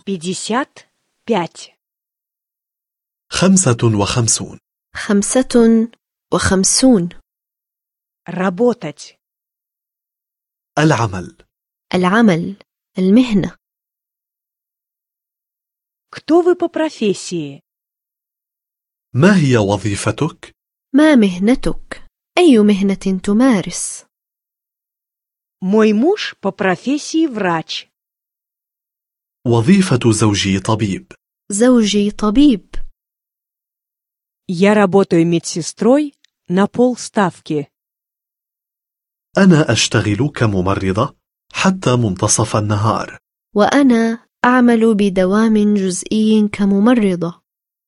55. 55. 55. Работать. العمل. العمل، المهنة. Кто вы по профессии? ما هي وظيفتك؟ ما مهنتك؟ أي مهنة تمارس؟ Мой муж по профессии врач. وظيفة زوجي طبيب. زوجي طبيب. Я работаю медсестрой на полставки. أنا أشتغل كممرضة حتى منتصف النهار. وأنا أعمل بدوام جزئي كممرضة.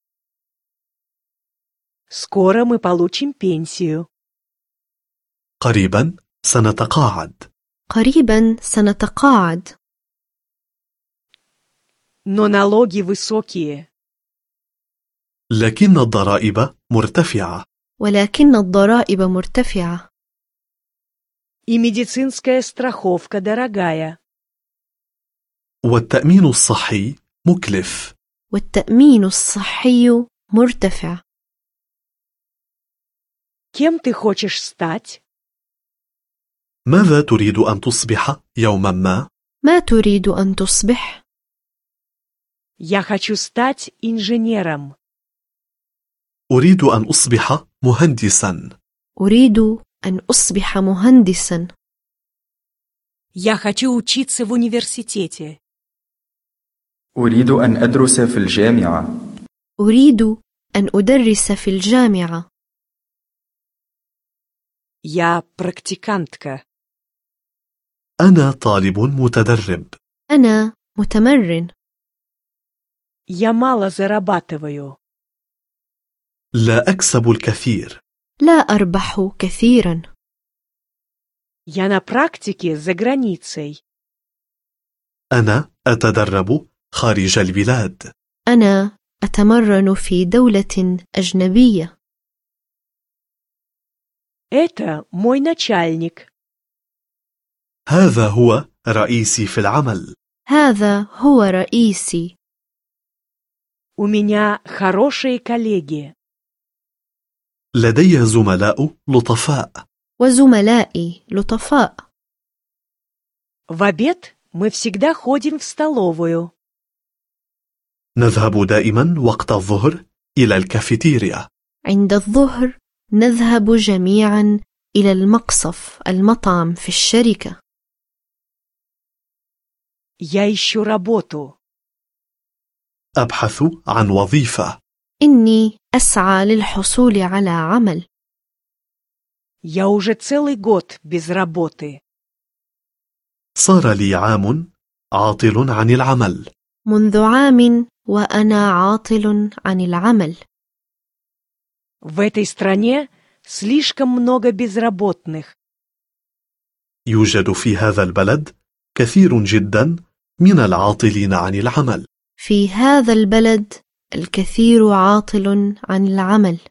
Скоро мы получим пенсию. قريبا سنتقاعد. قريبا سنتقاعد. Но налоги высокие. لكن الضرائب مرتفعة. ولكن الضرائب مرتفعة. И медицинская страховка дорогая. والتأمين الصحي مكلف. والتأمين الصحي مرتفع. Кем ты хочешь стать? ماذا تريد أن تصبح يوما ما؟ ما تريد أن تصبح؟ Я хочу стать инженером. أريد أن أصبح مهندسا. أريد أن أصبح مهندسا. Я хочу учиться в университете. أريد أن أدرس في الجامعة. أريد أن أدرس في الجامعة. Я практикантка. أنا طالب متدرب. أنا متمرن. Я мало зарабатываю. لا أكسب الكثير. لا أربح كثيرا. Я на практике за границей. أنا أتدرب خارج البلاد. أنا أتمرن في دولة أجنبية. Это мой начальник. هذا هو رئيسي في العمل. هذا هو رئيسي. У меня хорошие коллеги. لدي زملاء لطفاء. وزملائي لطفاء. В обед мы всегда ходим в столовую. نذهب دائما وقت الظهر إلى الكافيتيريا. عند الظهر نذهب جميعا إلى المقصف، المطعم في الشركة. Я ищу работу. أبحث عن وظيفة. إني أسعى للحصول على عمل. Я уже целый год без работы. صار لي عام عاطل عن العمل. منذ عام وأنا عاطل عن العمل. В этой стране слишком много безработных. يوجد في هذا البلد كثير جدا من العاطلين عن العمل. في هذا البلد الكثير عاطل عن العمل.